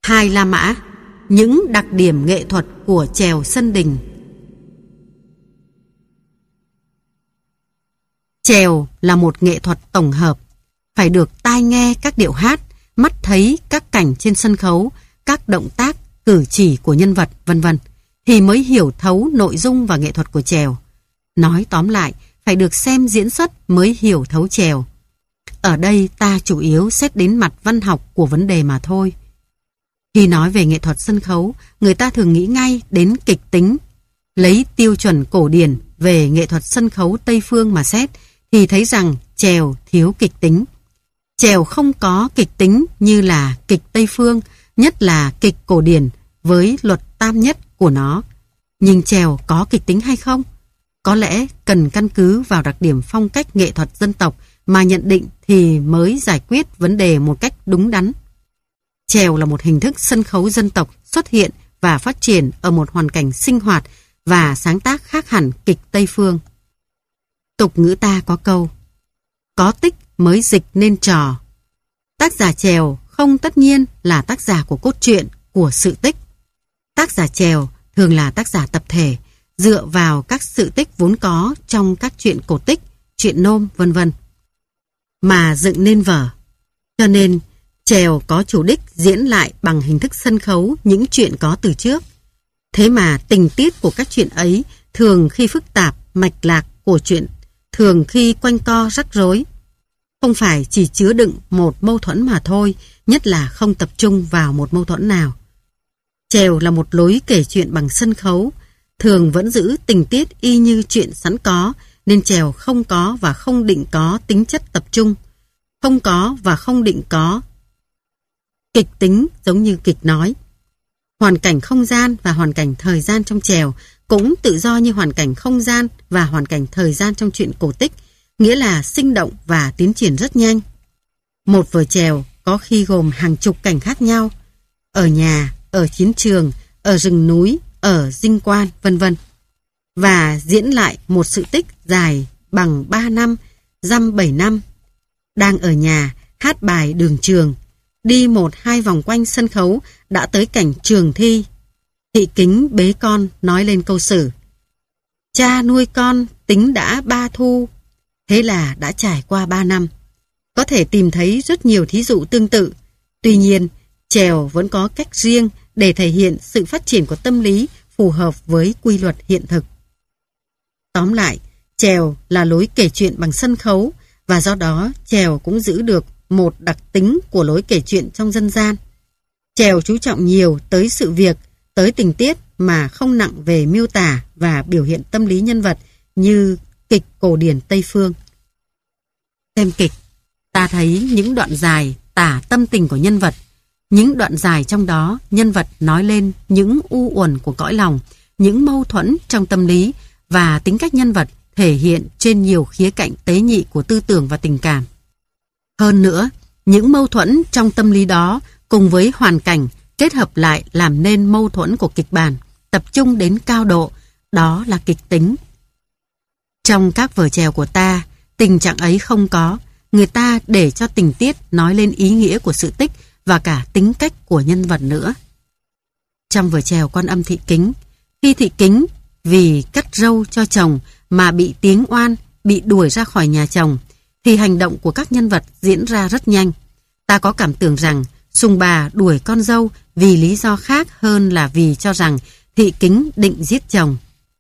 Hai La Mã, những đặc điểm nghệ thuật của chèo sân đình. Chèo là một nghệ thuật tổng hợp, phải được tai nghe các điệu hát, mắt thấy các cảnh trên sân khấu, các động tác, cử chỉ của nhân vật, vân vân, thì mới hiểu thấu nội dung và nghệ thuật của chèo. Nói tóm lại, phải được xem diễn xuất mới hiểu thấu chèo. Ở đây ta chủ yếu xét đến mặt văn học của vấn đề mà thôi. Khi nói về nghệ thuật sân khấu, người ta thường nghĩ ngay đến kịch tính. Lấy tiêu chuẩn cổ điển về nghệ thuật sân khấu Tây Phương mà xét, thì thấy rằng chèo thiếu kịch tính. Chèo không có kịch tính như là kịch Tây Phương, nhất là kịch cổ điển với luật tam nhất của nó. Nhưng chèo có kịch tính hay không? Có lẽ cần căn cứ vào đặc điểm phong cách nghệ thuật dân tộc mà nhận định thì mới giải quyết vấn đề một cách đúng đắn. Chèo là một hình thức sân khấu dân tộc xuất hiện và phát triển ở một hoàn cảnh sinh hoạt và sáng tác khác hẳn kịch Tây Phương. Tục ngữ ta có câu: có tích mới dịch nên trò. Tác giả chèo không tất nhiên là tác giả của cốt truyện, của sự tích. Tác giả chèo thường là tác giả tập thể, dựa vào các sự tích vốn có trong các truyện cổ tích, truyện nôm, vân vân, mà dựng nên vở. Cho nên, chèo có chủ đích diễn lại bằng hình thức sân khấu những chuyện có từ trước. Thế mà tình tiết của các chuyện ấy thường khi phức tạp, mạch lạc của chuyện, thường khi quanh co rắc rối. Không phải chỉ chứa đựng một mâu thuẫn mà thôi, nhất là không tập trung vào một mâu thuẫn nào. Chèo là một lối kể chuyện bằng sân khấu, thường vẫn giữ tình tiết y như chuyện sẵn có, nên chèo không có và không định có tính chất tập trung, không có và không định có kịch tính giống như kịch nói. Hoàn cảnh không gian và hoàn cảnh thời gian trong chèo cũng tự do như hoàn cảnh không gian và hoàn cảnh thời gian trong truyện cổ tích, nghĩa là sinh động và tiến triển rất nhanh. Một vở chèo có khi gồm hàng chục cảnh khác nhau, ở nhà, ở chiến trường, ở rừng núi, ở dinh quan, vân vân, và diễn lại một sự tích dài bằng 3 năm, dăm 7 năm. Đang ở nhà, hát bài đường trường, đi 1-2 vòng quanh sân khấu đã tới cảnh trường thi. Thị Kính bế con nói lên câu sử: cha nuôi con tính đã 3 thu, thế là đã trải qua 3 năm. Có thể tìm thấy rất nhiều thí dụ tương tự. Tuy nhiên, chèo vẫn có cách riêng để thể hiện sự phát triển của tâm lý phù hợp với quy luật hiện thực. Tóm lại, chèo là lối kể chuyện bằng sân khấu, và do đó chèo cũng giữ được một đặc tính của lối kể chuyện trong dân gian. Chèo chú trọng nhiều tới sự việc, tới tình tiết mà không nặng về miêu tả và biểu hiện tâm lý nhân vật như kịch cổ điển Tây Phương. Xem kịch, ta thấy những đoạn dài tả tâm tình của nhân vật. Những đoạn dài trong đó, nhân vật nói lên những u uẩn của cõi lòng, những mâu thuẫn trong tâm lý, và tính cách nhân vật thể hiện trên nhiều khía cạnh tế nhị của tư tưởng và tình cảm. Hơn nữa, những mâu thuẫn trong tâm lý đó cùng với hoàn cảnh kết hợp lại làm nên mâu thuẫn của kịch bản, tập trung đến cao độ, đó là kịch tính. Trong các vở chèo của ta, tình trạng ấy không có. Người ta để cho tình tiết nói lên ý nghĩa của sự tích và cả tính cách của nhân vật nữa. Trong vở chèo Quan Âm Thị Kính, khi Thị Kính vì cắt râu cho chồng mà bị tiếng oan, bị đuổi ra khỏi nhà chồng, thì hành động của các nhân vật diễn ra rất nhanh. Ta có cảm tưởng rằng Sùng bà đuổi con dâu vì lý do khác hơn là vì cho rằng Thị Kính định giết chồng.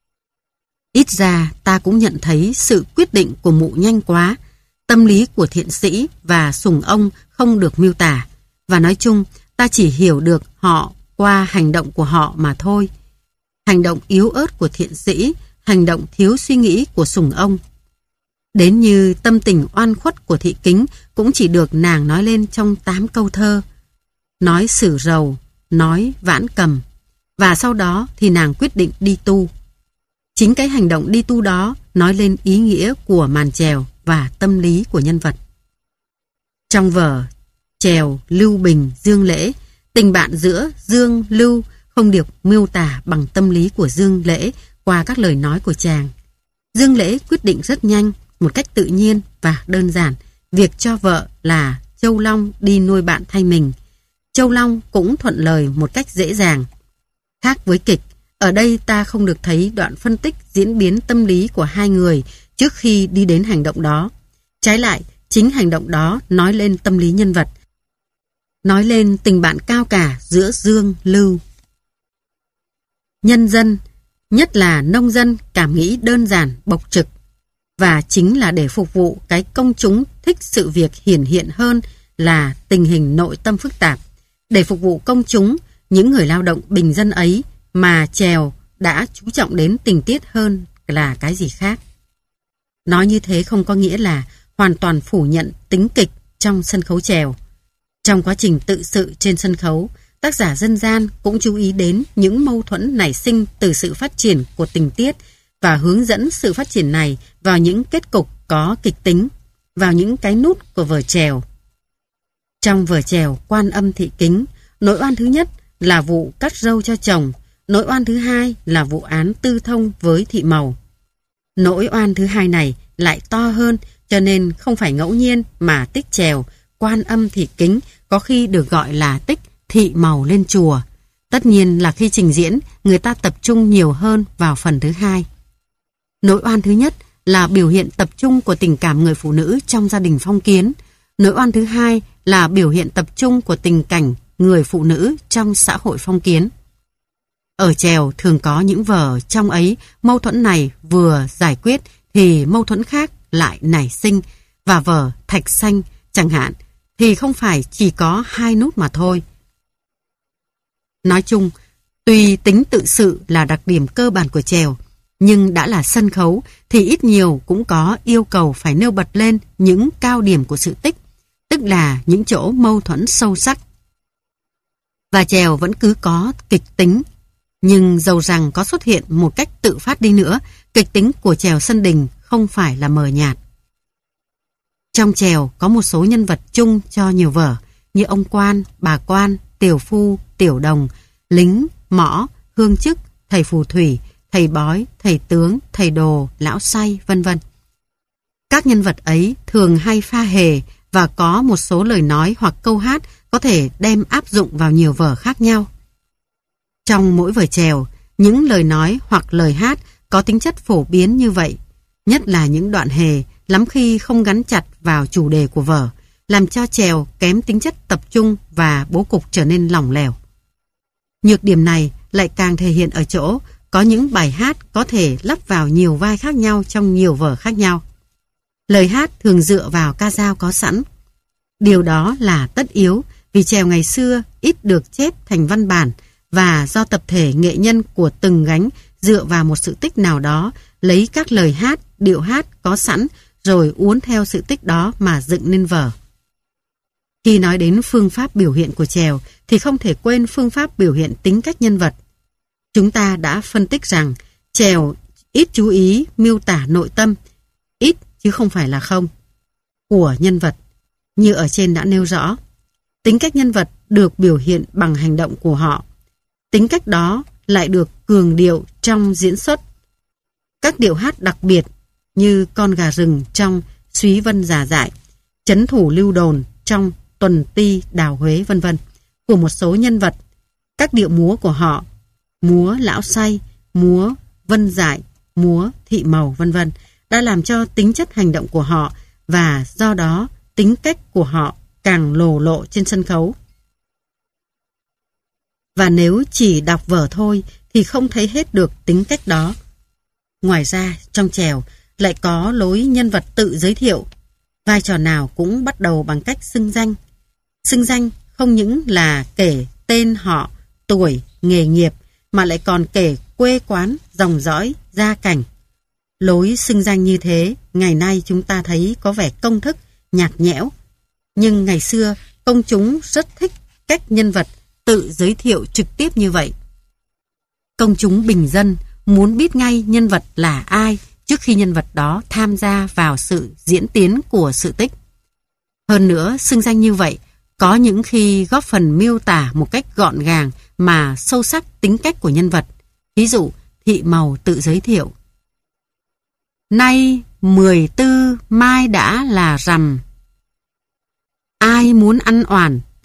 Ít ra ta cũng nhận thấy sự quyết định của mụ nhanh quá. Tâm lý của thiện sĩ và sùng ông không được miêu tả, và nói chung ta chỉ hiểu được họ qua hành động của họ mà thôi. Hành động yếu ớt của thiện sĩ, hành động thiếu suy nghĩ của sùng ông. Đến như tâm tình oan khuất của Thị Kính cũng chỉ được nàng nói lên trong 8 câu thơ. Nói sử rầu, nói vãn cầm, và sau đó thì nàng quyết định đi tu. Chính cái hành động đi tu đó nói lên ý nghĩa của màn chèo và tâm lý của nhân vật. Trong vở chèo Lưu Bình Dương Lễ, tình bạn giữa Dương Lưu không được miêu tả bằng tâm lý của Dương Lễ qua các lời nói của chàng. Dương Lễ quyết định rất nhanh, một cách tự nhiên và đơn giản, việc cho vợ là Châu Long đi nuôi bạn thay mình. Châu Long cũng thuận lời một cách dễ dàng. Khác với kịch, ở đây ta không được thấy đoạn phân tích diễn biến tâm lý của hai người trước khi đi đến hành động đó. Trái lại, chính hành động đó nói lên tâm lý nhân vật, nói lên tình bạn cao cả giữa Dương, Lưu. Nhân dân, nhất là nông dân, cảm nghĩ đơn giản, bộc trực, và chính là để phục vụ cái công chúng thích sự việc hiển hiện hơn là tình hình nội tâm phức tạp. Để phục vụ công chúng, những người lao động bình dân ấy mà chèo đã chú trọng đến tình tiết hơn là cái gì khác. Nói như thế không có nghĩa là hoàn toàn phủ nhận tính kịch trong sân khấu chèo. Trong quá trình tự sự trên sân khấu, tác giả dân gian cũng chú ý đến những mâu thuẫn nảy sinh từ sự phát triển của tình tiết và hướng dẫn sự phát triển này vào những kết cục có kịch tính, vào những cái nút của vở chèo. Trong vở chèo Quan Âm Thị Kính, nỗi oan thứ nhất là vụ cắt râu cho chồng, nỗi oan thứ hai là vụ án tư thông với Thị Màu. Nỗi oan thứ hai này lại to hơn, cho nên không phải ngẫu nhiên mà tích chèo Quan Âm Thị Kính có khi được gọi là tích Thị Màu lên chùa. Tất nhiên là khi trình diễn, người ta tập trung nhiều hơn vào phần thứ hai. Nỗi oan thứ nhất là biểu hiện tập trung của tình cảm người phụ nữ trong gia đình phong kiến. Nỗi oan thứ hai là biểu hiện tập trung của tình cảnh người phụ nữ trong xã hội phong kiến. Ở chèo thường có những vở trong ấy mâu thuẫn này vừa giải quyết thì mâu thuẫn khác lại nảy sinh, và vở Thạch Xanh chẳng hạn thì không phải chỉ có hai nút mà thôi. Nói chung, tuy tính tự sự là đặc điểm cơ bản của chèo, nhưng đã là sân khấu thì ít nhiều cũng có yêu cầu phải nêu bật lên những cao điểm của sự tích, tức là những chỗ mâu thuẫn sâu sắc. Và chèo vẫn cứ có kịch tính, nhưng dầu rằng có xuất hiện một cách tự phát đi nữa, kịch tính của chèo sân đình không phải là mờ nhạt. Trong chèo có một số nhân vật chung cho nhiều vở, như ông quan, bà quan, tiểu phu, tiểu đồng, lính, mõ, hương chức, thầy phù thủy, thầy bói, thầy tướng, thầy đồ, lão say, vân vân. Các nhân vật ấy thường hay pha hề và có một số lời nói hoặc câu hát có thể đem áp dụng vào nhiều vở khác nhau. Trong mỗi vở chèo, những lời nói hoặc lời hát có tính chất phổ biến như vậy, nhất là những đoạn hề lắm khi không gắn chặt vào chủ đề của vở, làm cho chèo kém tính chất tập trung và bố cục trở nên lỏng lẻo. Nhược điểm này lại càng thể hiện ở chỗ có những bài hát có thể lắp vào nhiều vai khác nhau trong nhiều vở khác nhau. Lời hát thường dựa vào ca dao có sẵn. Điều đó là tất yếu vì chèo ngày xưa ít được chép thành văn bản, và do tập thể nghệ nhân của từng gánh dựa vào một sự tích nào đó, lấy các lời hát, điệu hát có sẵn rồi uốn theo sự tích đó mà dựng nên vở. Khi nói đến phương pháp biểu hiện của chèo thì không thể quên phương pháp biểu hiện tính cách nhân vật. Chúng ta đã phân tích rằng chèo ít chú ý miêu tả nội tâm, ít chứ không phải là không, của nhân vật. Như ở trên đã nêu rõ, tính cách nhân vật được biểu hiện bằng hành động của họ. Tính cách đó lại được cường điệu trong diễn xuất. Các điệu hát đặc biệt như Con gà rừng trong Súy Vân Già Dại, Trấn thủ Lưu Đồn trong Tuần Ti Đào Huế, vân vân, của một số nhân vật. Các điệu múa của họ, múa Lão Say, múa Vân Dại, múa Thị Màu, vân vân, đã làm cho tính chất hành động của họ và do đó tính cách của họ càng lồ lộ trên sân khấu. Và nếu chỉ đọc vở thôi thì không thấy hết được tính cách đó. Ngoài ra, trong chèo lại có lối nhân vật tự giới thiệu. Vai trò nào cũng bắt đầu bằng cách xưng danh. Xưng danh không những là kể tên họ, tuổi, nghề nghiệp, mà lại còn kể quê quán, dòng dõi, gia cảnh. Lối xưng danh như thế, ngày nay chúng ta thấy có vẻ công thức, nhạt nhẽo. Nhưng ngày xưa, công chúng rất thích cách nhân vật tự giới thiệu trực tiếp như vậy. Công chúng bình dân muốn biết ngay nhân vật là ai trước khi nhân vật đó tham gia vào sự diễn tiến của sự tích. Hơn nữa, xưng danh như vậy có những khi góp phần miêu tả một cách gọn gàng mà sâu sắc tính cách của nhân vật. Ví dụ, Thị Màu tự giới thiệu: nay 14, mai đã là rằm. Ai muốn ăn oản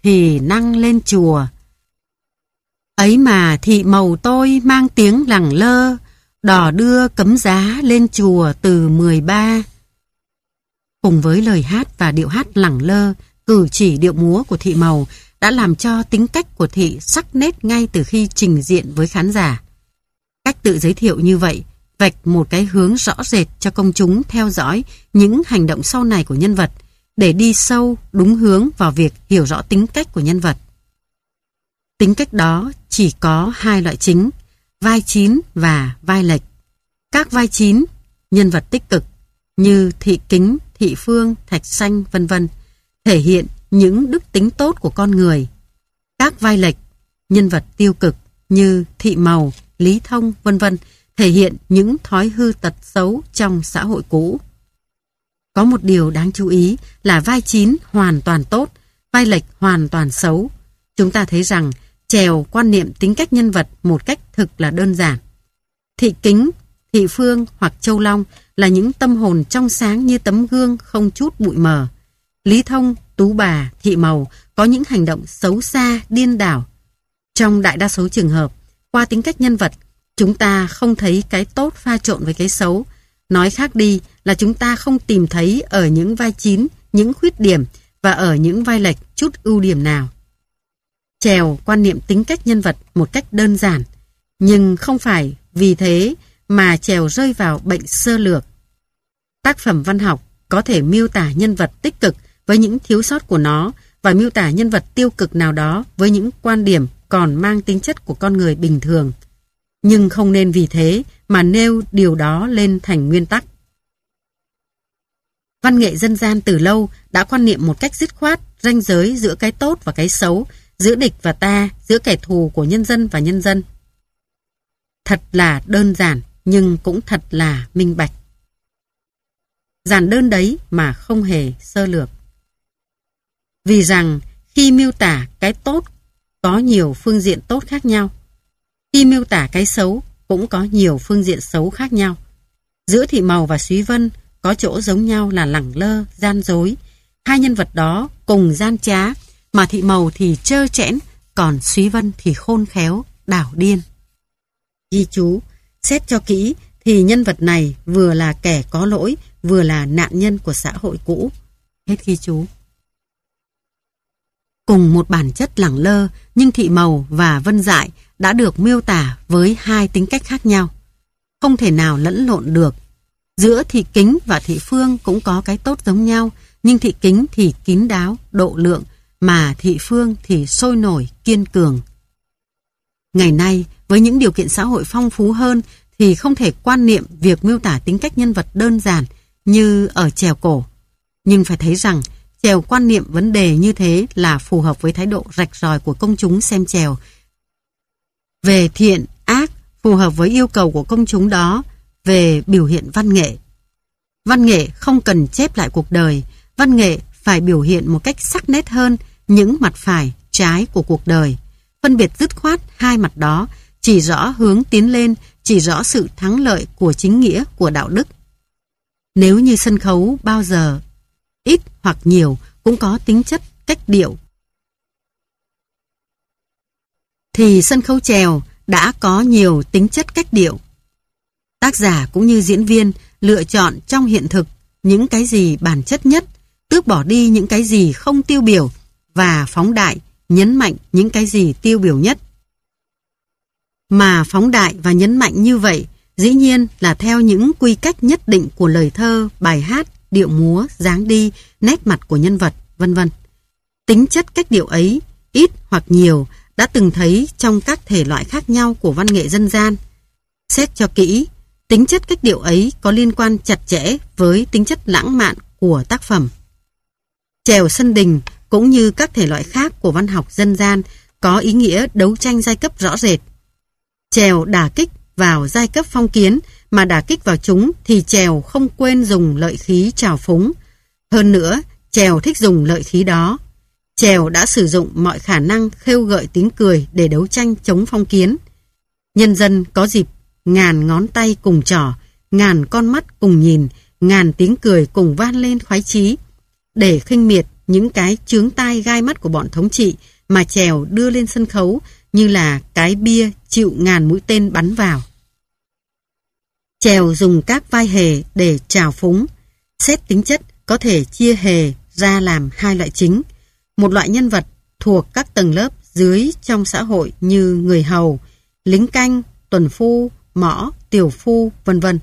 thì năng lên chùa. Ấy mà thị mầu tôi mang tiếng lẳng lơ, đò đưa cấm giá lên chùa từ 13. Cùng với lời hát và điệu hát lẳng lơ, cử chỉ điệu múa của thị mầu đã làm cho tính cách của thị sắc nét ngay từ khi trình diện với khán giả. Cách tự giới thiệu như vậy vạch một cái hướng rõ rệt cho công chúng theo dõi những hành động sau này của nhân vật, để đi sâu đúng hướng vào việc hiểu rõ tính cách của nhân vật. Tính cách đó chỉ có hai loại chính, vai chín và vai lệch. Các vai chín, nhân vật tích cực như Thị Kính, Thị Phương, Thạch Sanh, vân vân, thể hiện những đức tính tốt của con người. Các vai lệch, nhân vật tiêu cực như Thị Mầu, Lý Thông, vân vân, thể hiện những thói hư tật xấu trong xã hội cũ. Có một điều đáng chú ý là vai chín hoàn toàn tốt, vai lệch hoàn toàn xấu. Chúng ta thấy rằng chèo quan niệm tính cách nhân vật một cách thực là đơn giản. Thị Kính, Thị Phương hoặc Châu Long là những tâm hồn trong sáng như tấm gương không chút bụi mờ. Lý Thông, Tú Bà, Thị Mầu có những hành động xấu xa, điên đảo. Trong đại đa số trường hợp, qua tính cách nhân vật, chúng ta không thấy cái tốt pha trộn với cái xấu. Nói khác đi là chúng ta không tìm thấy ở những vai chín những khuyết điểm và ở những vai lệch chút ưu điểm nào. Chèo quan niệm tính cách nhân vật một cách đơn giản, nhưng không phải vì thế mà chèo rơi vào bệnh sơ lược. Tác phẩm văn học có thể miêu tả nhân vật tích cực với những thiếu sót của nó và miêu tả nhân vật tiêu cực nào đó với những quan điểm còn mang tính chất của con người bình thường. Nhưng không nên vì thế mà nêu điều đó lên thành nguyên tắc. Văn nghệ dân gian từ lâu đã quan niệm một cách dứt khoát ranh giới giữa cái tốt và cái xấu, giữa địch và ta, giữa kẻ thù của nhân dân và nhân dân. Thật là đơn giản nhưng cũng thật là minh bạch. Giản đơn đấy mà không hề sơ lược. Vì rằng khi miêu tả cái tốt có nhiều phương diện tốt khác nhau, khi miêu tả cái xấu cũng có nhiều phương diện xấu khác nhau. Giữa Thị Mầu và Súy Vân có chỗ giống nhau là lẳng lơ, gian dối. Hai nhân vật đó cùng gian trá, mà Thị Mầu thì trơ trẽn, còn Súy Vân thì khôn khéo, đảo điên. Ghi chú, xét cho kỹ thì nhân vật này vừa là kẻ có lỗi, vừa là nạn nhân của xã hội cũ. Hết ghi chú. Cùng một bản chất lẳng lơ, nhưng Thị Mầu và Vân Dại đã được miêu tả với hai tính cách khác nhau. Không thể nào lẫn lộn được. Giữa Thị Kính và Thị Phương cũng có cái tốt giống nhau, nhưng Thị Kính thì kín đáo, độ lượng, mà Thị Phương thì sôi nổi, kiên cường. Ngày nay, với những điều kiện xã hội phong phú hơn, thì không thể quan niệm việc miêu tả tính cách nhân vật đơn giản như ở chèo cổ. Nhưng phải thấy rằng, chèo quan niệm vấn đề như thế là phù hợp với thái độ rạch ròi của công chúng xem chèo. Về thiện, ác, phù hợp với yêu cầu của công chúng đó về biểu hiện văn nghệ. Văn nghệ không cần chép lại cuộc đời, văn nghệ phải biểu hiện một cách sắc nét hơn những mặt phải, trái của cuộc đời. Phân biệt dứt khoát hai mặt đó, chỉ rõ hướng tiến lên, chỉ rõ sự thắng lợi của chính nghĩa, của đạo đức. Nếu như sân khấu bao giờ ít hoặc nhiều cũng có tính chất cách điệu, thì sân khấu chèo đã có nhiều tính chất cách điệu. Tác giả cũng như diễn viên lựa chọn trong hiện thực những cái gì bản chất nhất, tước bỏ đi những cái gì không tiêu biểu và phóng đại, nhấn mạnh những cái gì tiêu biểu nhất. Mà phóng đại và nhấn mạnh như vậy dĩ nhiên là theo những quy cách nhất định của lời thơ, bài hát, điệu múa, dáng đi, nét mặt của nhân vật, vân vân. Tính chất cách điệu ấy, ít hoặc nhiều, đã từng thấy trong các thể loại khác nhau của văn nghệ dân gian. Xét cho kỹ, tính chất cách điệu ấy có liên quan chặt chẽ với tính chất lãng mạn của tác phẩm. Chèo sân đình cũng như các thể loại khác của văn học dân gian có ý nghĩa đấu tranh giai cấp rõ rệt. Chèo đả kích vào giai cấp phong kiến, mà đả kích vào chúng thì chèo không quên dùng lợi khí trào phúng. Hơn nữa, chèo thích dùng lợi khí đó. Chèo đã sử dụng mọi khả năng khêu gợi tiếng cười để đấu tranh chống phong kiến. Nhân dân có dịp ngàn ngón tay cùng trỏ, ngàn con mắt cùng nhìn, ngàn tiếng cười cùng vang lên khoái chí. Để khinh miệt những cái chướng tai gai mắt của bọn thống trị mà Chèo đưa lên sân khấu như là cái bia chịu ngàn mũi tên bắn vào. Chèo dùng các vai hề để trào phúng. Xét tính chất có thể chia hề ra làm hai loại chính. Một loại nhân vật thuộc các tầng lớp dưới trong xã hội như người hầu, lính canh, tuần phu, mõ, tiểu phu, vân vân.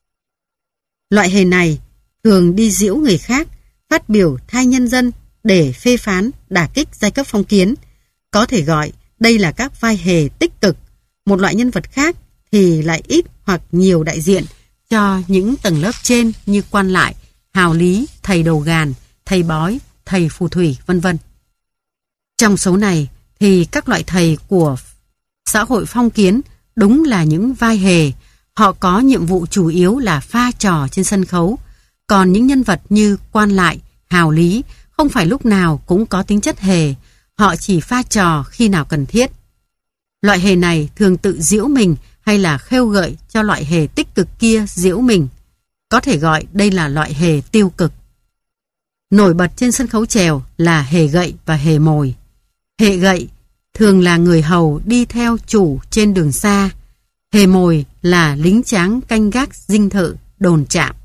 Loại hề này thường đi giễu người khác, phát biểu thay nhân dân để phê phán, đả kích giai cấp phong kiến. Có thể gọi đây là các vai hề tích cực. Một loại nhân vật khác thì lại ít hoặc nhiều đại diện cho những tầng lớp trên như quan lại, hào lý, thầy đầu gàn, thầy bói, thầy phù thủy, vân vân. Trong số này thì các loại thầy của xã hội phong kiến đúng là những vai hề. Họ có nhiệm vụ chủ yếu là pha trò trên sân khấu. Còn những nhân vật như quan lại, hào lý không phải lúc nào cũng có tính chất hề. Họ chỉ pha trò khi nào cần thiết. Loại hề này thường tự giễu mình hay là khêu gợi cho loại hề tích cực kia giễu mình. Có thể gọi đây là loại hề tiêu cực. Nổi bật trên sân khấu chèo là hề gậy và hề mồi. Hề gậy thường là người hầu đi theo chủ trên đường xa. Hề mồi là lính tráng canh gác dinh thự, đồn trạm.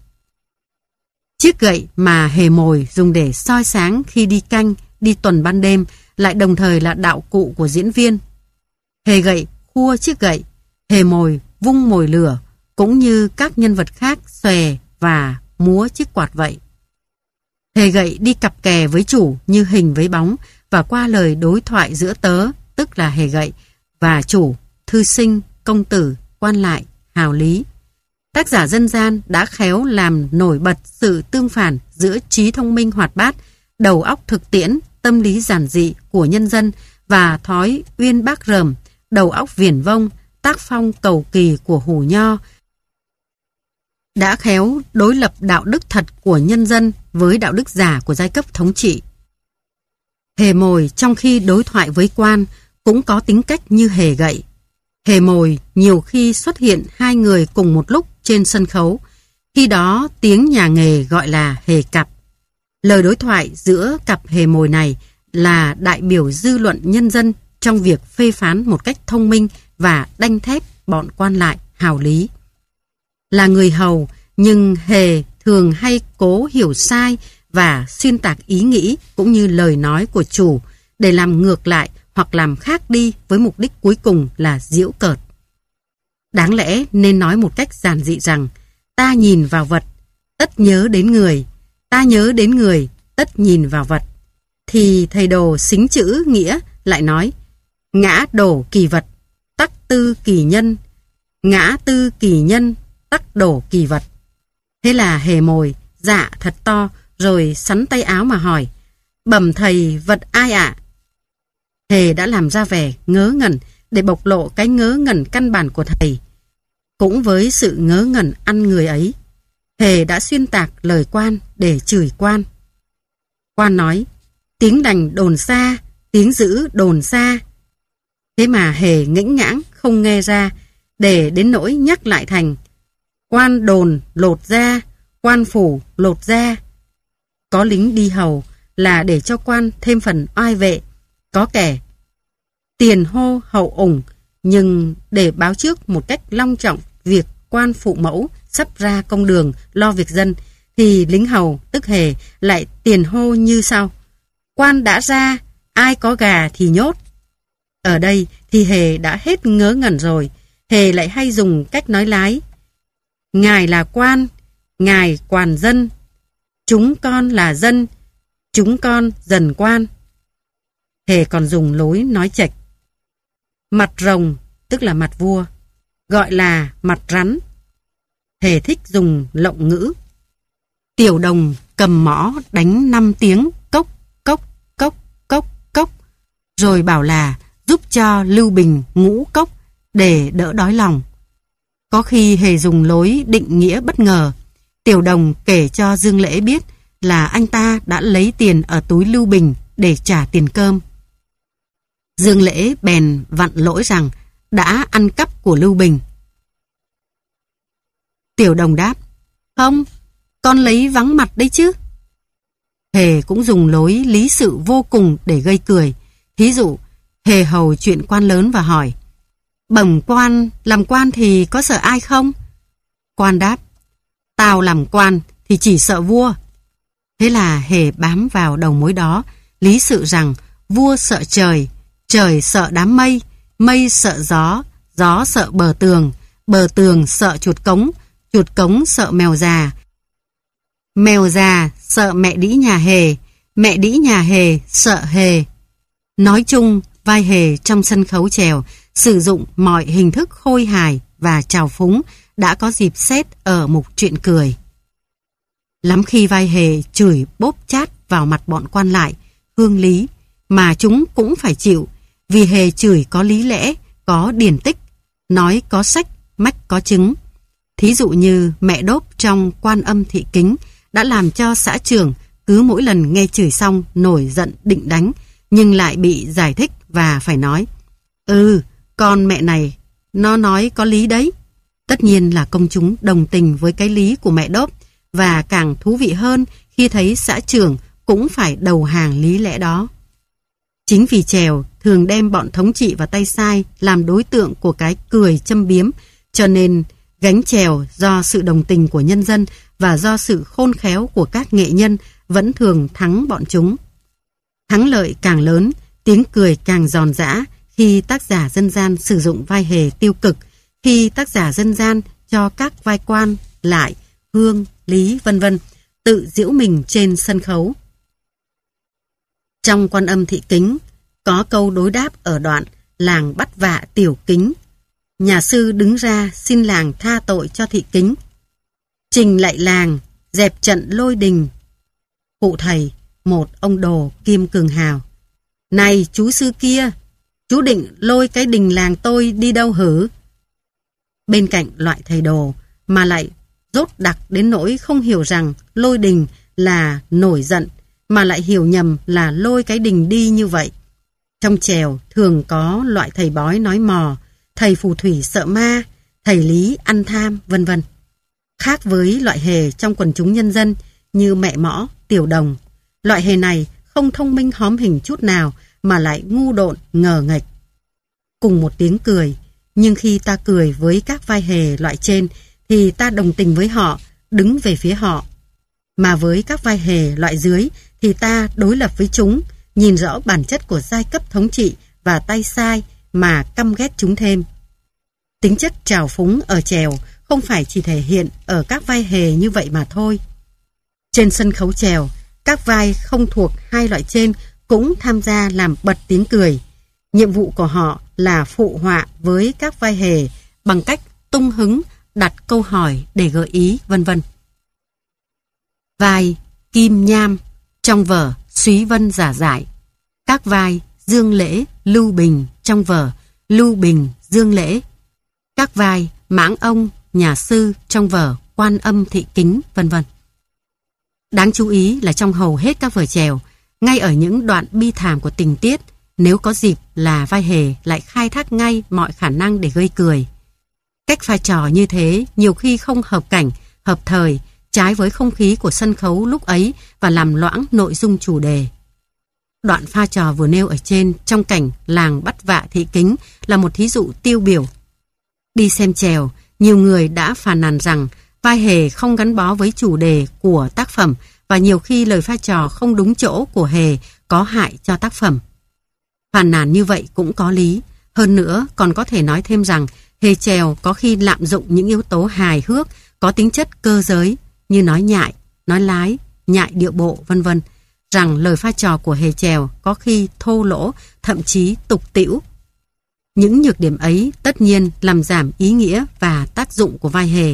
Chiếc gậy mà hề mồi dùng để soi sáng khi đi canh, đi tuần ban đêm lại đồng thời là đạo cụ của diễn viên. Hề gậy khua chiếc gậy, hề mồi vung mồi lửa, cũng như các nhân vật khác xòe và múa chiếc quạt vậy. Hề gậy đi cặp kè với chủ như hình với bóng và qua lời đối thoại giữa tớ, tức là hề gậy, và chủ, thư sinh, công tử, quan lại, hào lý. Tác giả dân gian đã khéo làm nổi bật sự tương phản giữa trí thông minh hoạt bát, đầu óc thực tiễn, tâm lý giản dị của nhân dân và thói uyên bác rờm, đầu óc viển vông, tác phong cầu kỳ của Hủ Nho. Đã khéo đối lập đạo đức thật của nhân dân với đạo đức giả của giai cấp thống trị. Hề mồi trong khi đối thoại với quan cũng có tính cách như hề gậy. Hề mồi nhiều khi xuất hiện hai người cùng một lúc trên sân khấu. Khi đó tiếng nhà nghề gọi là hề cặp. Lời đối thoại giữa cặp hề mồi này là đại biểu dư luận nhân dân trong việc phê phán một cách thông minh và đanh thép bọn quan lại, hào lý. Là người hầu, nhưng hề thường hay cố hiểu sai và xuyên tạc ý nghĩ cũng như lời nói của chủ để làm ngược lại hoặc làm khác đi với mục đích cuối cùng là giễu cợt. Đáng lẽ nên nói một cách giản dị rằng ta nhìn vào vật, tất nhớ đến người, ta nhớ đến người, tất nhìn vào vật. Thì thầy đồ xính chữ nghĩa lại nói ngã đổ kỳ vật, tắc tư kỳ nhân, ngã tư kỳ nhân, tắc đổ kỳ vật. Thế là hề mồi dạ thật to rồi sắn tay áo mà hỏi: bẩm thầy, vật ai ạ? Hề đã làm ra vẻ ngớ ngẩn để bộc lộ cái ngớ ngẩn căn bản của thầy. Cũng với sự ngớ ngẩn ăn người ấy, hề đã xuyên tạc lời quan để chửi quan. Quan nói: tiếng đành đồn xa, tiếng dữ đồn xa. Thế mà hề ngễnh ngãng không nghe ra, để đến nỗi nhắc lại thành quan đồn lột ra, quan phủ lột ra. Có lính đi hầu là để cho quan thêm phần oai vệ, có kẻ tiền hô hậu ủng, nhưng để báo trước một cách long trọng việc quan phụ mẫu sắp ra công đường lo việc dân, thì lính hầu tức hề lại tiền hô như sau: quan đã ra, ai có gà thì nhốt. Ở đây thì hề đã hết ngớ ngẩn rồi. Hề lại hay dùng cách nói lái: ngài là quan, ngài quản dân, chúng con là dân, chúng con dần quan. Hề còn dùng lối nói chệch: mặt rồng tức là mặt vua, gọi là mặt rắn. Hề thích dùng lộng ngữ. Tiểu đồng cầm mõ đánh 5 tiếng cốc cốc cốc cốc cốc, rồi bảo là giúp cho Lưu Bình ngũ cốc để đỡ đói lòng. Có khi hề dùng lối định nghĩa bất ngờ. Tiểu đồng kể cho Dương Lễ biết là anh ta đã lấy tiền ở túi Lưu Bình để trả tiền cơm. Dương Lễ bèn vặn lỗi rằng đã ăn cắp của Lưu Bình. Tiểu đồng đáp: không, con lấy vắng mặt đấy chứ. Hề cũng dùng lối lý sự vô cùng để gây cười. Thí dụ, Hề hầu chuyện quan lớn và hỏi: bẩm quan, làm quan thì có sợ ai không? Quan đáp: tao làm quan thì chỉ sợ vua. Thế là Hề bám vào đầu mối đó, lý sự rằng vua sợ trời, trời sợ đám mây, mây sợ gió, gió sợ bờ tường sợ chuột cống sợ mèo già sợ mẹ đĩ nhà Hề sợ Hề. Nói chung, vai Hề trong sân khấu chèo sử dụng mọi hình thức khôi hài và trào phúng đã có dịp xét ở mục chuyện cười. Lắm khi vai Hề chửi bốp chát vào mặt bọn quan lại, hương lý, mà chúng cũng phải chịu, vì Hề chửi có lý lẽ, có điển tích, nói có sách, mách có chứng. Thí dụ như mẹ Đốp trong Quan Âm Thị Kính đã làm cho xã trưởng cứ mỗi lần nghe chửi xong nổi giận định đánh, nhưng lại bị giải thích và phải nói: con mẹ này, nó nói có lý đấy. Tất nhiên là công chúng đồng tình với cái lý của mẹ Đốp, và càng thú vị hơn khi thấy xã trưởng cũng phải đầu hàng lý lẽ đó. Chính vì chèo thường đem bọn thống trị và tay sai làm đối tượng của cái cười châm biếm, cho nên gánh chèo do sự đồng tình của nhân dân và do sự khôn khéo của các nghệ nhân vẫn thường thắng bọn chúng. Thắng lợi càng lớn, tiếng cười càng giòn giã khi tác giả dân gian sử dụng vai Hề tiêu cực, khi tác giả dân gian cho các vai quan, lại, hương, lý vân vân tự giễu mình trên sân khấu. Trong Quan Âm Thị Kính có câu đối đáp ở đoạn làng bắt vạ tiểu kính. Nhà sư đứng ra xin làng tha tội cho thị kính. Trình lạy làng, dẹp trận lôi đình. Cụ thầy, một ông đồ kiêm cường hào: này chú sư kia, chú định lôi cái đình làng tôi đi đâu hử? Bên cạnh loại thầy đồ mà lại dốt đặc đến nỗi không hiểu rằng lôi đình là nổi giận, mà lại hiểu nhầm là lôi cái đình đi như vậy. Trong chèo thường có loại thầy bói nói mò, thầy phù thủy sợ ma, thầy lý ăn tham, vân vân. Khác với loại Hề trong quần chúng nhân dân như mẹ Mõ, Tiểu Đồng, loại Hề này không thông minh hóm hình chút nào mà lại ngu độn, ngờ nghệch. Cùng một tiếng cười, nhưng khi ta cười với các vai Hề loại trên thì ta đồng tình với họ, đứng về phía họ. Mà với các vai Hề loại dưới thì ta đối lập với chúng, nhìn rõ bản chất của giai cấp thống trị và tay sai mà căm ghét chúng thêm. Tính chất trào phúng ở chèo không phải chỉ thể hiện ở các vai Hề như vậy mà thôi. Trên sân khấu chèo, các vai không thuộc hai loại trên cũng tham gia làm bật tiếng cười. Nhiệm vụ của họ là phụ họa với các vai Hề bằng cách tung hứng, đặt câu hỏi để gợi ý, vân vân. Vai Kim Nham trong vở Súy Vân Giả Giải. Các vai Dương Lễ, Lưu Bình trong vở Lưu Bình, Dương Lễ. Các vai Mãng Ông, Nhà Sư trong vở Quan Âm Thị Kính, vân vân. Đáng chú ý là trong hầu hết các vở chèo, ngay ở những đoạn bi thảm của tình tiết, nếu có dịp là vai Hề lại khai thác ngay mọi khả năng để gây cười. Cách pha trò như thế nhiều khi không hợp cảnh, hợp thời, trái với không khí của sân khấu lúc ấy và làm loãng nội dung chủ đề. Đoạn pha trò vừa nêu ở trên trong cảnh làng bắt vạ thị kính là một thí dụ tiêu biểu. Đi xem chèo, nhiều người đã phàn nàn rằng vai Hề không gắn bó với chủ đề của tác phẩm và nhiều khi lời pha trò không đúng chỗ của Hề có hại cho tác phẩm. Phàn nàn như vậy cũng có lý. Hơn nữa còn có thể nói thêm rằng Hề chèo có khi lạm dụng những yếu tố hài hước có tính chất cơ giới như nói nhại, nói lái, nhại điệu bộ, vân vân, rằng lời pha trò của Hề chèo có khi thô lỗ, thậm chí tục tĩu. Những nhược điểm ấy tất nhiên làm giảm ý nghĩa và tác dụng của vai Hề.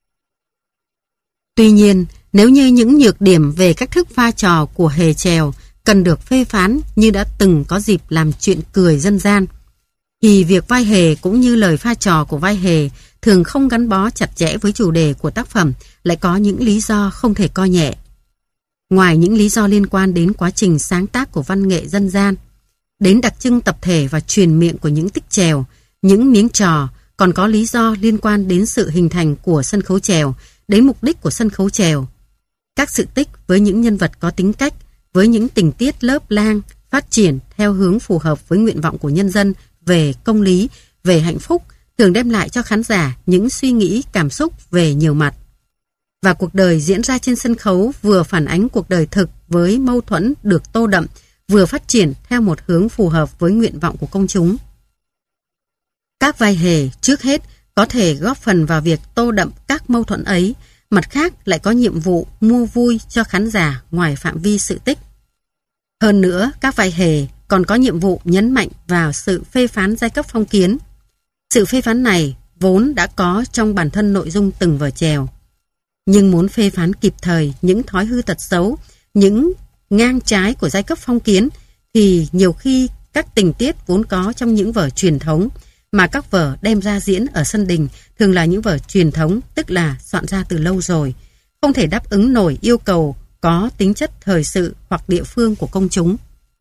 Tuy nhiên, nếu như những nhược điểm về cách thức pha trò của Hề chèo cần được phê phán như đã từng có dịp làm chuyện cười dân gian, thì việc vai Hề cũng như lời pha trò của vai Hề thường không gắn bó chặt chẽ với chủ đề của tác phẩm lại có những lý do không thể coi nhẹ. Ngoài những lý do liên quan đến quá trình sáng tác của văn nghệ dân gian, đến đặc trưng tập thể và truyền miệng của những tích chèo, những miếng trò, còn có lý do liên quan đến sự hình thành của sân khấu chèo, đến mục đích của sân khấu chèo. Các sự tích với những nhân vật có tính cách, với những tình tiết lớp lang, phát triển theo hướng phù hợp với nguyện vọng của nhân dân về công lý, về hạnh phúc, thường đem lại cho khán giả những suy nghĩ, cảm xúc về nhiều mặt. Và cuộc đời diễn ra trên sân khấu vừa phản ánh cuộc đời thực với mâu thuẫn được tô đậm, vừa phát triển theo một hướng phù hợp với nguyện vọng của công chúng. Các vai hề trước hết có thể góp phần vào việc tô đậm các mâu thuẫn ấy, mặt khác lại có nhiệm vụ mua vui cho khán giả ngoài phạm vi sự tích. Hơn nữa, các vai hề còn có nhiệm vụ nhấn mạnh vào sự phê phán giai cấp phong kiến. Sự phê phán này vốn đã có trong bản thân nội dung từng vở chèo. Nhưng muốn phê phán kịp thời những thói hư tật xấu, những ngang trái của giai cấp phong kiến thì nhiều khi các tình tiết vốn có trong những vở truyền thống mà các vở đem ra diễn ở sân đình thường là những vở truyền thống, tức là soạn ra từ lâu rồi, không thể đáp ứng nổi yêu cầu có tính chất thời sự hoặc địa phương của công chúng.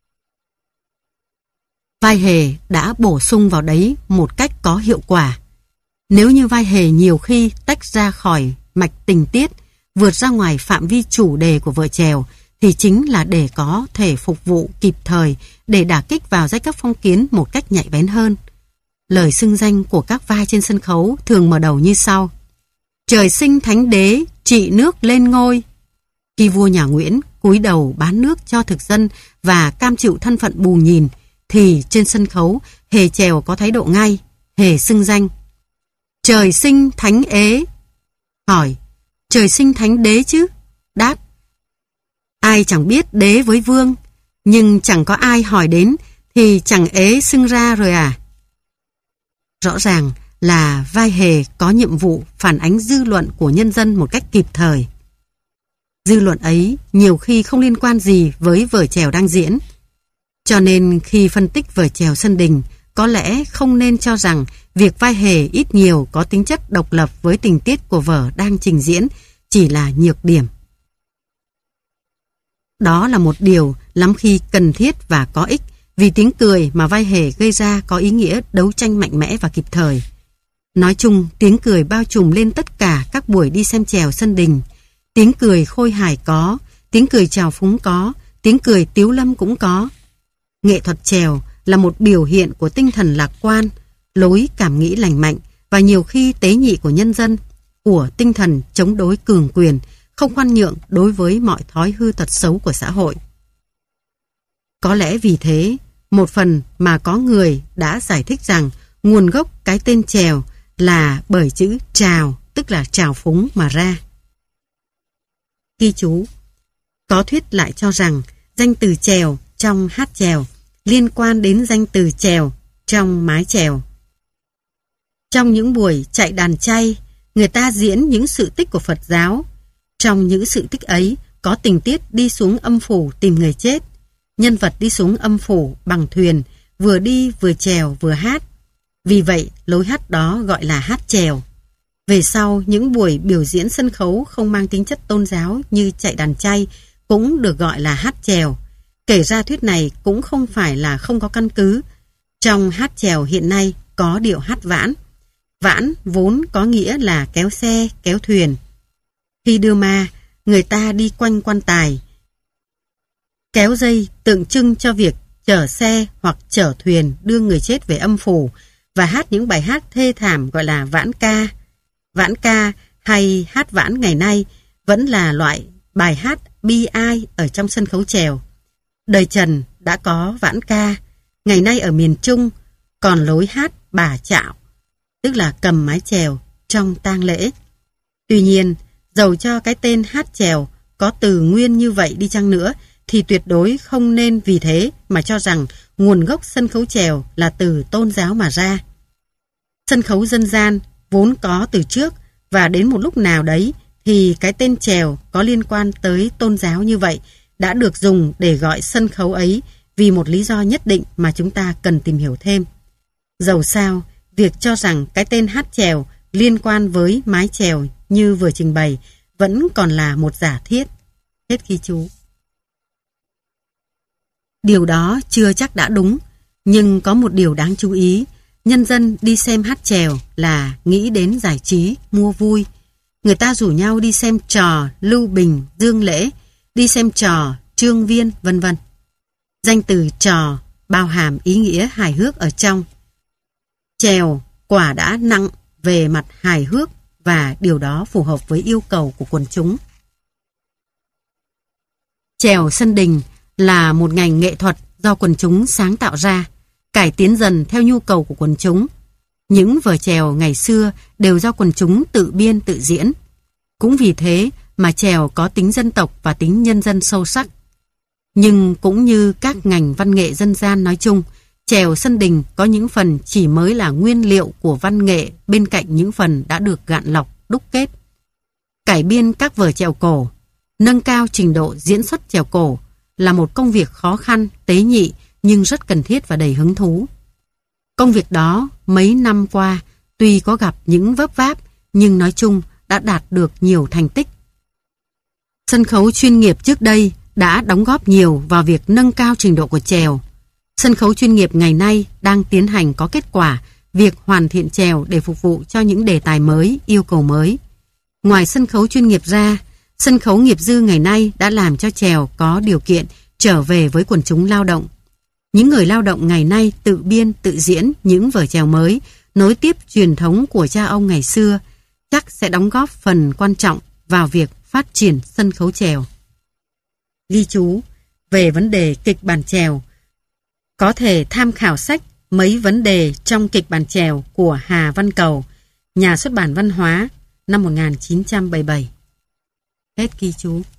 Vai hề đã bổ sung vào đấy một cách có hiệu quả. Nếu như vai hề nhiều khi tách ra khỏi mạch tình tiết, vượt ra ngoài phạm vi chủ đề của vở chèo, thì chính là để có thể phục vụ kịp thời, để đả kích vào giai cấp phong kiến một cách nhạy bén hơn. Lời xưng danh của các vai trên sân khấu thường mở đầu như sau: Trời sinh thánh đế, trị nước lên ngôi. Khi vua nhà Nguyễn cúi đầu bán nước cho thực dân và cam chịu thân phận bù nhìn, thì trên sân khấu hề chèo có thái độ ngay, hề xưng danh. Trời sinh thánh ế. Hỏi: Trời sinh thánh đế chứ? Đáp: Ai chẳng biết đế với vương, nhưng chẳng có ai hỏi đến thì chẳng ế xưng ra rồi à? Rõ ràng là vai hề có nhiệm vụ phản ánh dư luận của nhân dân một cách kịp thời. Dư luận ấy nhiều khi không liên quan gì với vở chèo đang diễn. Cho nên khi phân tích vở chèo sân đình, có lẽ không nên cho rằng việc vai hề ít nhiều có tính chất độc lập với tình tiết của vở đang trình diễn chỉ là nhược điểm. Đó là một điều lắm khi cần thiết và có ích, vì tiếng cười mà vai hề gây ra có ý nghĩa đấu tranh mạnh mẽ và kịp thời. Nói chung, tiếng cười bao trùm lên tất cả các buổi đi xem chèo sân đình. Tiếng cười khôi hài có, tiếng cười trào phúng có, tiếng cười tiếu lâm cũng có. Nghệ thuật chèo là một biểu hiện của tinh thần lạc quan, lối cảm nghĩ lành mạnh và nhiều khi tế nhị của nhân dân, của tinh thần chống đối cường quyền, không khoan nhượng đối với mọi thói hư tật xấu của xã hội. Có lẽ vì thế, một phần mà có người đã giải thích rằng nguồn gốc cái tên chèo là bởi chữ trào, tức là trào phúng mà ra. Ghi chú: có thuyết lại cho rằng danh từ chèo trong hát chèo liên quan đến danh từ chèo trong mái chèo. Trong những buổi chạy đàn chay, người ta diễn những sự tích của Phật giáo. Trong những sự tích ấy có tình tiết đi xuống âm phủ tìm người chết. Nhân vật đi xuống âm phủ bằng thuyền, vừa đi vừa chèo vừa hát. Vì vậy lối hát đó gọi là hát chèo. Về sau, những buổi biểu diễn sân khấu không mang tính chất tôn giáo như chạy đàn chay cũng được gọi là hát chèo. Kể ra thuyết này cũng không phải là không có căn cứ. Trong hát chèo hiện nay có điệu hát vãn. Vãn vốn có nghĩa là kéo xe, kéo thuyền. Khi đưa ma, người ta đi quanh quan tài, kéo dây tượng trưng cho việc chở xe hoặc chở thuyền đưa người chết về âm phủ và hát những bài hát thê thảm gọi là vãn ca. Vãn ca hay hát vãn ngày nay vẫn là loại bài hát bi ai ở trong sân khấu chèo. Đời Trần đã có vãn ca, ngày nay ở miền Trung còn lối hát bà chạo, tức là cầm mái chèo trong tang lễ. Tuy nhiên, dầu cho cái tên hát chèo có từ nguyên như vậy đi chăng nữa, thì tuyệt đối không nên vì thế mà cho rằng nguồn gốc sân khấu chèo là từ tôn giáo mà ra. Sân khấu dân gian vốn có từ trước, và đến một lúc nào đấy thì cái tên chèo có liên quan tới tôn giáo như vậy đã được dùng để gọi sân khấu ấy vì một lý do nhất định mà chúng ta cần tìm hiểu thêm. Dầu sao, việc cho rằng cái tên hát chèo liên quan với mái chèo như vừa trình bày vẫn còn là một giả thiết. Hết ghi chú. Điều đó chưa chắc đã đúng, nhưng có một điều đáng chú ý. Nhân dân đi xem hát chèo là nghĩ đến giải trí, mua vui. Người ta rủ nhau đi xem trò Lưu Bình, Dương Lễ, đi xem trò trương viên, vân vân. Danh từ trò bao hàm ý nghĩa hài hước ở trong. Chèo quả đã nặng về mặt hài hước và điều đó phù hợp với yêu cầu của quần chúng. Chèo sân đình là một ngành nghệ thuật do quần chúng sáng tạo ra, cải tiến dần theo nhu cầu của quần chúng. Những vở chèo ngày xưa đều do quần chúng tự biên tự diễn. Cũng vì thế mà chèo có tính dân tộc và tính nhân dân sâu sắc. Nhưng cũng như các ngành văn nghệ dân gian nói chung, chèo sân đình có những phần chỉ mới là nguyên liệu của văn nghệ bên cạnh những phần đã được gạn lọc, đúc kết. Cải biên các vở chèo cổ, nâng cao trình độ diễn xuất chèo cổ là một công việc khó khăn, tế nhị nhưng rất cần thiết và đầy hứng thú. Công việc đó mấy năm qua tuy có gặp những vấp váp nhưng nói chung đã đạt được nhiều thành tích. Sân khấu chuyên nghiệp trước đây đã đóng góp nhiều vào việc nâng cao trình độ của chèo. Sân khấu chuyên nghiệp ngày nay đang tiến hành có kết quả việc hoàn thiện chèo để phục vụ cho những đề tài mới, yêu cầu mới. Ngoài sân khấu chuyên nghiệp ra, sân khấu nghiệp dư ngày nay đã làm cho chèo có điều kiện trở về với quần chúng lao động. Những người lao động ngày nay tự biên, tự diễn những vở chèo mới, nối tiếp truyền thống của cha ông ngày xưa, chắc sẽ đóng góp phần quan trọng vào việc phát triển sân khấu chèo. Ghi chú về vấn đề kịch bản chèo, có thể tham khảo sách Mấy vấn đề trong kịch bản chèo của Hà Văn Cầu, Nhà xuất bản Văn hóa, năm 1977. Hết ghi chú.